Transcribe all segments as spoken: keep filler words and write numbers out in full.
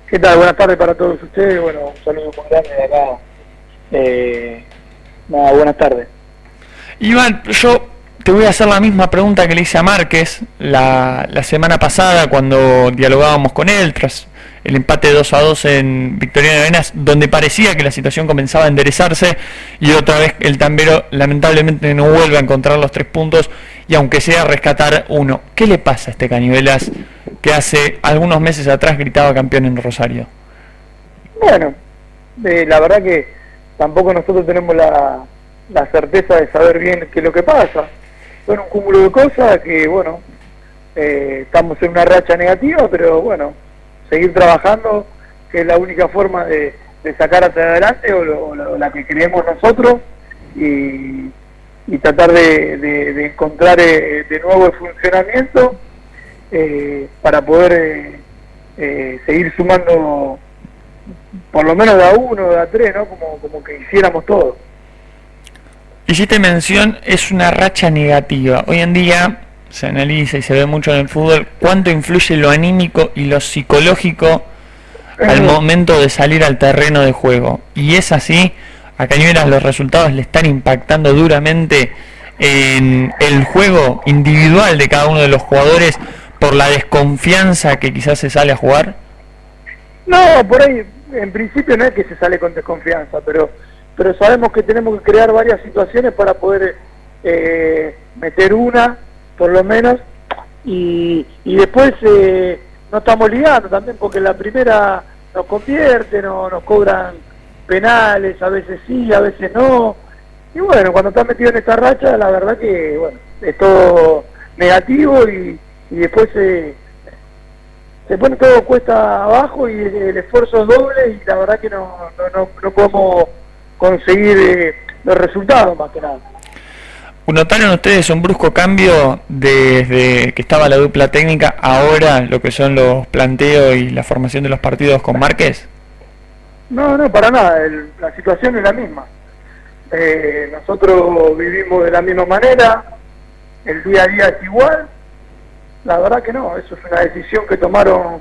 ¿Qué tal? Buenas tardes para todos ustedes. Bueno, un saludo muy grande de acá. Eh, nada, buenas tardes. Iván, yo te voy a hacer la misma pregunta que le hice a Márquez la, la semana pasada cuando dialogábamos con él tras el empate dos a dos en Victoriano Arenas, donde parecía que la situación comenzaba a enderezarse y otra vez el Tambero lamentablemente no vuelve a encontrar los tres puntos y aunque sea rescatar uno. ¿Qué le pasa a este Cañuelas que hace algunos meses atrás gritaba campeón en Rosario? Bueno, eh, la verdad que tampoco nosotros tenemos la, la certeza de saber bien qué es lo que pasa. Son un cúmulo de cosas que, bueno, eh, estamos en una racha negativa, pero bueno, seguir trabajando, que es la única forma de, de sacar hacia adelante, o, lo, o lo, la que creemos nosotros, y, y tratar de, de, de encontrar eh, de nuevo el funcionamiento eh, para poder eh, eh, seguir sumando por lo menos de a uno, de a tres, ¿no? Como, como que hiciéramos todo. Hiciste mención, es una racha negativa. Hoy en día se analiza y se ve mucho en el fútbol cuánto influye lo anímico y lo psicológico al momento de salir al terreno de juego. Y es así, a Cañuelas los resultados le están impactando duramente en el juego individual de cada uno de los jugadores por la desconfianza que quizás se sale a jugar. No, por ahí, en principio no es que se sale con desconfianza, pero pero sabemos que tenemos que crear varias situaciones para poder eh, meter una, por lo menos, y, y después eh, no estamos ligando también, porque la primera nos convierte, no, nos cobran penales, a veces sí, a veces no, y bueno, cuando estás metido en esta racha, la verdad que, bueno, es todo negativo, y, y después se, se pone todo cuesta abajo, y el, el esfuerzo es doble, y la verdad que no, no, no, no podemos conseguir eh, los resultados, más que nada. ¿Notaron ustedes un brusco cambio desde que estaba la dupla técnica ahora lo que son los planteos y la formación de los partidos con Márquez? No, no, para nada, el, la situación es la misma. Eh, nosotros vivimos de la misma manera, el día a día es igual, la verdad que no, eso es una decisión que tomaron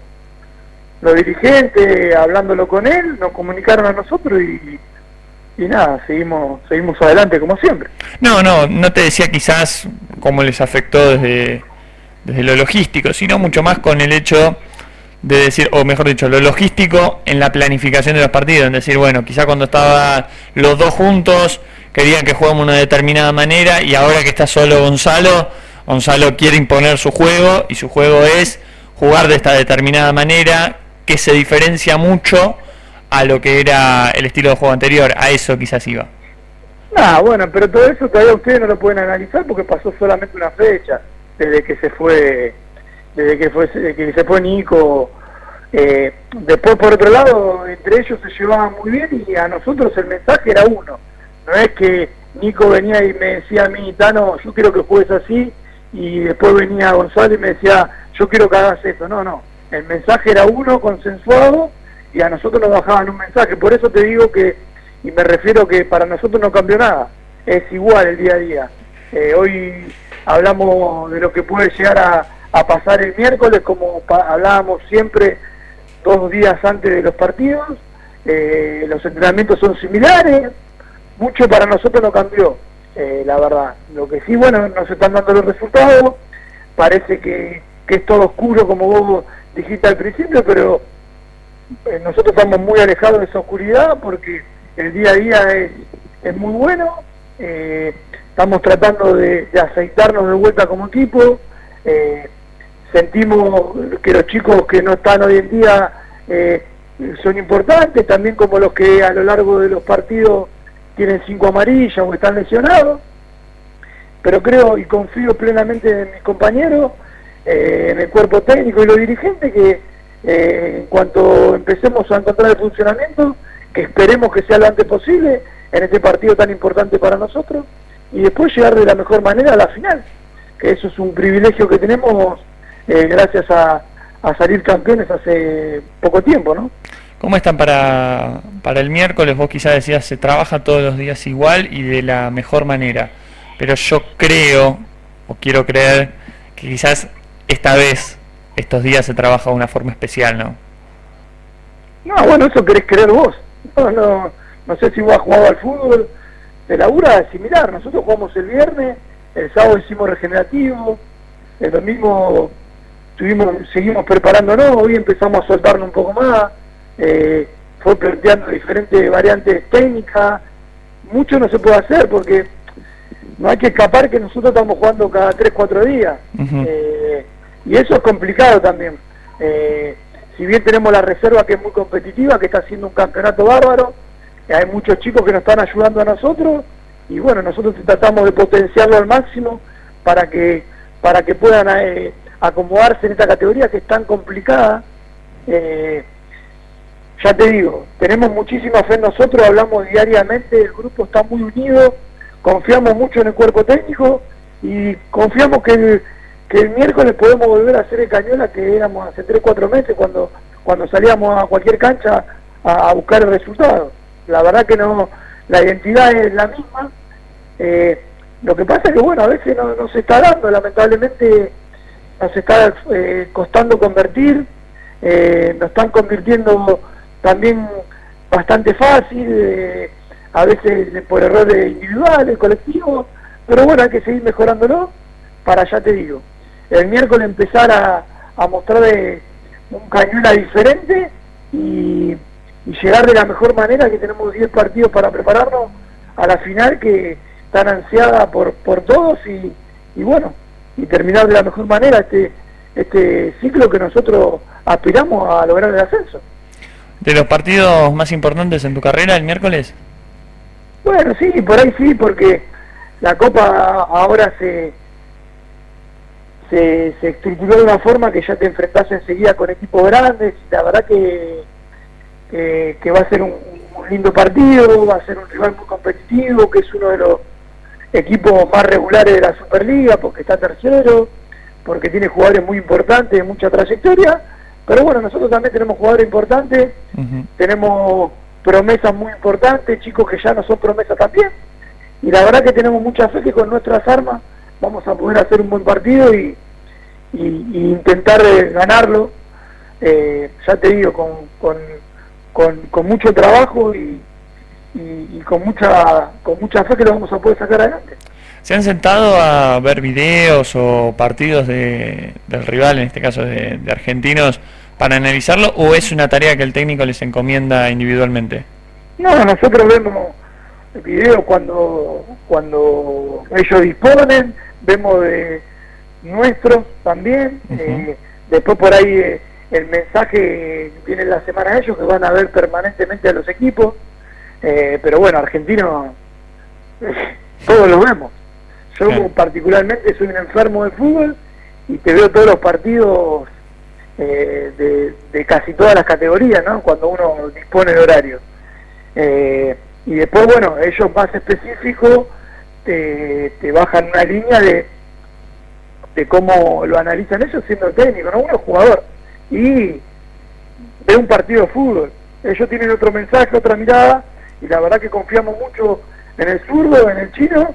los dirigentes, hablándolo con él, nos comunicaron a nosotros y y nada, seguimos seguimos adelante como siempre. No, no, no te decía quizás cómo les afectó desde, desde lo logístico, sino mucho más con el hecho de decir, o mejor dicho, lo logístico en la planificación de los partidos, en decir, bueno, quizás cuando estaban los dos juntos querían que juguemos de una determinada manera y ahora que está solo Gonzalo, Gonzalo quiere imponer su juego y su juego es jugar de esta determinada manera que se diferencia mucho a lo que era el estilo de juego anterior, a eso quizás iba. Ah, bueno, pero todo eso todavía ustedes no lo pueden analizar porque pasó solamente una fecha desde que se fue, desde que fue, desde que se fue Nico. Eh, después, por otro lado, entre ellos se llevaban muy bien y a nosotros el mensaje era uno. No es que Nico venía y me decía a mí, Tano, yo quiero que juegues así, y después venía Gonzalo y me decía, yo quiero que hagas esto. No, no, el mensaje era uno, consensuado, y a nosotros nos bajaban un mensaje. Por eso te digo que, y me refiero que para nosotros no cambió nada, es igual el día a día. Eh, hoy hablamos de lo que puede llegar a, a pasar el miércoles, como pa hablábamos siempre dos días antes de los partidos. Eh, los entrenamientos son similares, mucho para nosotros no cambió, eh, la verdad. Lo que sí, bueno, nos están dando los resultados, parece que, que es todo oscuro como vos dijiste al principio, pero nosotros estamos muy alejados de esa oscuridad porque el día a día es, es muy bueno. Eh, estamos tratando de, de aceitarnos de vuelta como equipo. Eh, sentimos que los chicos que no están hoy en día eh, son importantes, también como los que a lo largo de los partidos tienen cinco amarillas o están lesionados, pero creo y confío plenamente en mis compañeros, eh, en el cuerpo técnico y los dirigentes, que Eh, en cuanto empecemos a encontrar el funcionamiento, que esperemos que sea lo antes posible en este partido tan importante para nosotros, y después llegar de la mejor manera a la final, que eso es un privilegio que tenemos eh, gracias a, a salir campeones hace poco tiempo, ¿no? ¿Cómo están para, para el miércoles? Vos quizás decías, se trabaja todos los días igual y de la mejor manera, pero yo creo, o quiero creer, que quizás esta vez estos días se trabaja de una forma especial, ¿no? No, bueno, eso querés creer vos. No, no, no sé si vos has jugado al fútbol, de labura es similar. Nosotros jugamos el viernes, el sábado hicimos regenerativo, el domingo tuvimos, seguimos preparándonos, hoy empezamos a soltarnos un poco más, eh, fue planteando diferentes variantes técnicas. Mucho no se puede hacer porque no hay que escapar que nosotros estamos jugando cada tres cuatro días. Uh-huh. eh, y eso es complicado también. Eh, si bien tenemos la reserva que es muy competitiva, que está haciendo un campeonato bárbaro, hay muchos chicos que nos están ayudando a nosotros, y bueno, nosotros tratamos de potenciarlo al máximo para que para que puedan eh, acomodarse en esta categoría que es tan complicada. Eh, ya te digo, tenemos muchísima fe en nosotros, hablamos diariamente, el grupo está muy unido, confiamos mucho en el cuerpo técnico y confiamos que el, que el miércoles podemos volver a hacer el Cañuelas que éramos hace tres cuatro meses cuando cuando salíamos a cualquier cancha a, a buscar el resultado. La verdad que no, la identidad es la misma. Eh, lo que pasa es que bueno, a veces no, no se está dando, lamentablemente nos está eh, costando convertir, eh, nos están convirtiendo también bastante fácil, eh, a veces por errores individuales, colectivos, pero bueno, hay que seguir mejorándolo para, ya te digo, el miércoles empezar a, a mostrar de un Cañuelas diferente y, y llegar de la mejor manera, que tenemos diez partidos para prepararnos a la final que tan ansiada por, por todos y, y bueno, y terminar de la mejor manera este, este ciclo que nosotros aspiramos a lograr el ascenso. ¿De los partidos más importantes en tu carrera el miércoles? Bueno, sí, por ahí sí, porque la Copa ahora se, se, se estructuró de una forma que ya te enfrentás enseguida con equipos grandes, y la verdad que, que, que va a ser un, un lindo partido, va a ser un rival muy competitivo, que es uno de los equipos más regulares de la Superliga, porque está tercero, porque tiene jugadores muy importantes, de mucha trayectoria, pero bueno, nosotros también tenemos jugadores importantes, uh-huh. tenemos promesas muy importantes, chicos que ya no son promesas también, y la verdad que tenemos mucha fe que con nuestras armas vamos a poder hacer un buen partido y, y, y intentar eh, ganarlo, eh, ya te digo, con, con, con, con mucho trabajo y, y, y con mucha con mucha fe que lo vamos a poder sacar adelante. ¿Se han sentado a ver videos o partidos de, del rival, en este caso de, de argentinos, para analizarlo, o es una tarea que el técnico les encomienda individualmente? No, nosotros vemos videos cuando cuando ellos disponen, vemos de nuestros también, uh-huh. eh, después por ahí eh, el mensaje viene en la semana de ellos que van a ver permanentemente a los equipos, eh, pero bueno, argentinos eh, todos los vemos. Yo claro. particularmente soy un enfermo de fútbol y te veo todos los partidos eh, de, de casi todas las categorías, ¿no? Cuando uno dispone de horario. Eh, y después, bueno, ellos más específicos te, te bajan una línea de, de cómo lo analizan ellos siendo técnico, ¿no? Uno es jugador y ve un partido de fútbol. Ellos tienen otro mensaje, otra mirada, y la verdad que confiamos mucho en el zurdo, en el chino,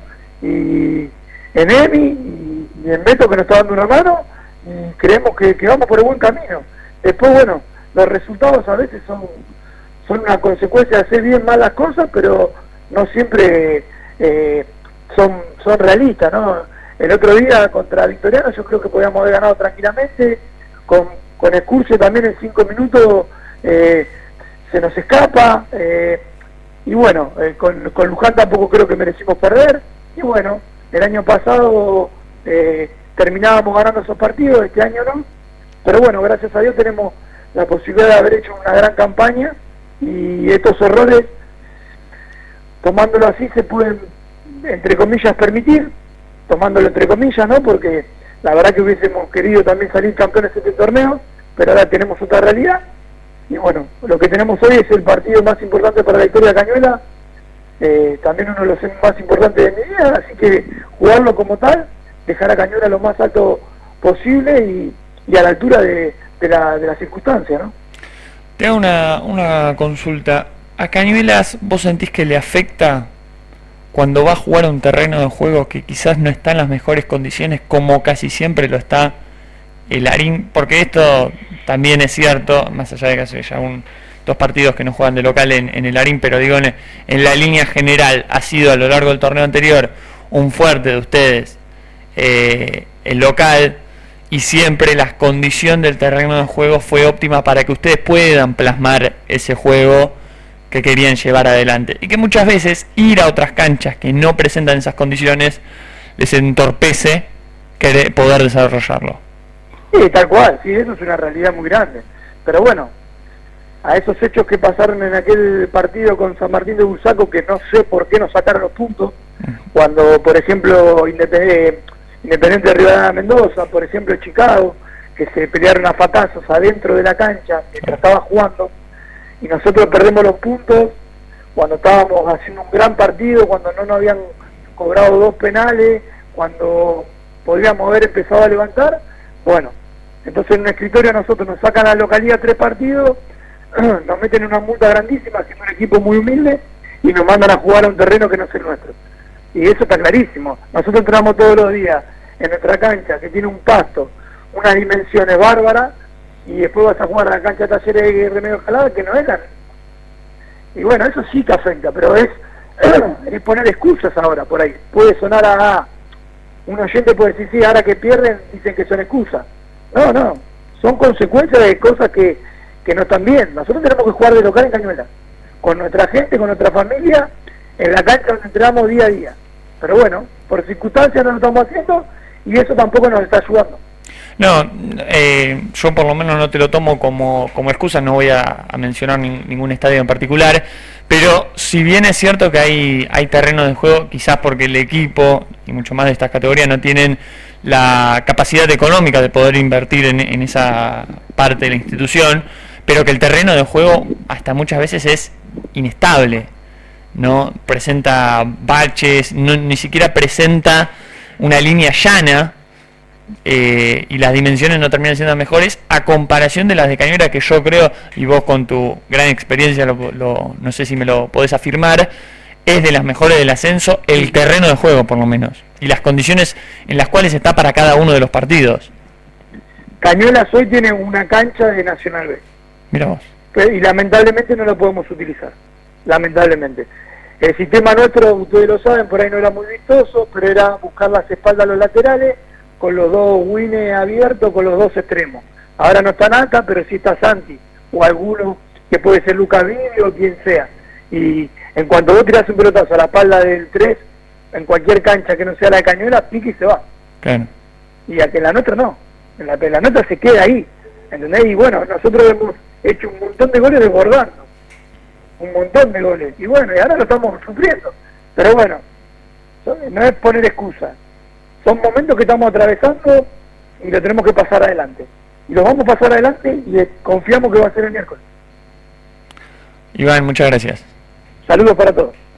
y en Emi y, y en Beto, que nos está dando una mano, y creemos que, que vamos por el buen camino. Después, bueno, los resultados a veces son son una consecuencia de hacer bien mal las cosas, pero no siempre eh, son son realistas, ¿no? El otro día contra Victoriano yo creo que podíamos haber ganado tranquilamente, con, con Escurcio también en cinco minutos eh, se nos escapa, eh, y bueno, eh, con, con Luján tampoco creo que merecimos perder. Y bueno, el año pasado eh, terminábamos ganando esos partidos, este año no, pero bueno, gracias a Dios tenemos la posibilidad de haber hecho una gran campaña, y estos errores, tomándolo así, se pueden, entre comillas, permitir, tomándolo entre comillas, ¿no? Porque la verdad que hubiésemos querido también salir campeones de este torneo, pero ahora tenemos otra realidad, y bueno, lo que tenemos hoy es el partido más importante para la historia de Cañuelas. Eh, también uno de los más importantes de mi vida, así que jugarlo como tal, dejar a Cañuelas lo más alto posible y, y a la altura de, de, la, de las circunstancias, ¿no? Te hago una, una consulta. ¿A Cañuelas vos sentís que le afecta cuando va a jugar a un terreno de juego que quizás no está en las mejores condiciones, como casi siempre lo está el Larín, porque esto también es cierto, más allá de que hace ya un, dos partidos que no juegan de local en, en el Larín, pero digo, en, en la línea general ha sido a lo largo del torneo anterior un fuerte de ustedes eh, el local, y siempre la condición del terreno de juego fue óptima para que ustedes puedan plasmar ese juego que querían llevar adelante, y que muchas veces ir a otras canchas que no presentan esas condiciones les entorpece querer poder desarrollarlo. Sí, tal cual, sí, eso es una realidad muy grande, pero bueno, a esos hechos que pasaron en aquel partido con San Martín de Bursaco, que no sé por qué nos sacaron los puntos, cuando por ejemplo Independiente, Independiente de Rivadavia Mendoza, por ejemplo Chicago, que se pelearon a patazos adentro de la cancha mientras estaba jugando, y nosotros perdemos los puntos cuando estábamos haciendo un gran partido, cuando no nos habían cobrado dos penales, cuando podríamos haber empezado a levantar. Bueno, entonces en un escritorio a nosotros nos sacan a la localidad tres partidos, nos meten en una multa grandísima, siendo un equipo muy humilde, y nos mandan a jugar a un terreno que no es el nuestro. Y eso está clarísimo. Nosotros entramos todos los días en nuestra cancha, que tiene un pasto, unas dimensiones bárbaras, y después vas a jugar a la cancha de Talleres de Remedio Escalada, que no eran. Y bueno, eso sí que afecta, pero es, es poner excusas ahora por ahí. Puede sonar a... un oyente puede decir, sí, ahora que pierden, dicen que son excusas. No, no, son consecuencias de cosas que, que no están bien. Nosotros tenemos que jugar de local en Cañuelas, con nuestra gente, con nuestra familia, en la cancha donde entrenamos día a día. Pero bueno, por circunstancias no lo estamos haciendo, y eso tampoco nos está ayudando. No, eh, yo por lo menos no te lo tomo como, como excusa, no voy a, a mencionar ni, ningún estadio en particular, pero si bien es cierto que hay, hay terreno de juego, quizás porque el equipo y mucho más de estas categorías no tienen la capacidad económica de poder invertir en, en esa parte de la institución, pero que el terreno de juego hasta muchas veces es inestable, no presenta baches, no, ni siquiera presenta una línea llana. Eh, y las dimensiones no terminan siendo mejores a comparación de las de Cañuelas, que yo creo, y vos con tu gran experiencia lo, lo, no sé si me lo podés afirmar, es de las mejores del ascenso, el terreno de juego por lo menos, y las condiciones en las cuales está para cada uno de los partidos. Cañuelas hoy tiene una cancha de Nacional B. Mira vos. Y lamentablemente no lo podemos utilizar, lamentablemente. El sistema nuestro, ustedes lo saben, por ahí no era muy vistoso, pero era buscar las espaldas a los laterales, con los dos wines abiertos, con los dos extremos. Ahora no está Nata, pero sí está Santi, o alguno que puede ser Lucas Vidio o quien sea. Y en cuanto vos tirás un pelotazo a la espalda del tres, en cualquier cancha que no sea la de Cañuelas, pique y se va. Claro. Y a que en la nuestra no, en la, en la nuestra se queda ahí, ¿entendés? Y bueno, nosotros hemos hecho un montón de goles desbordando, un montón de goles, y bueno, y ahora lo estamos sufriendo. Pero bueno, no es poner excusa. Son momentos que estamos atravesando y lo tenemos que pasar adelante. Y lo vamos a pasar adelante y confiamos que va a ser el miércoles. Iván, muchas gracias. Saludos para todos.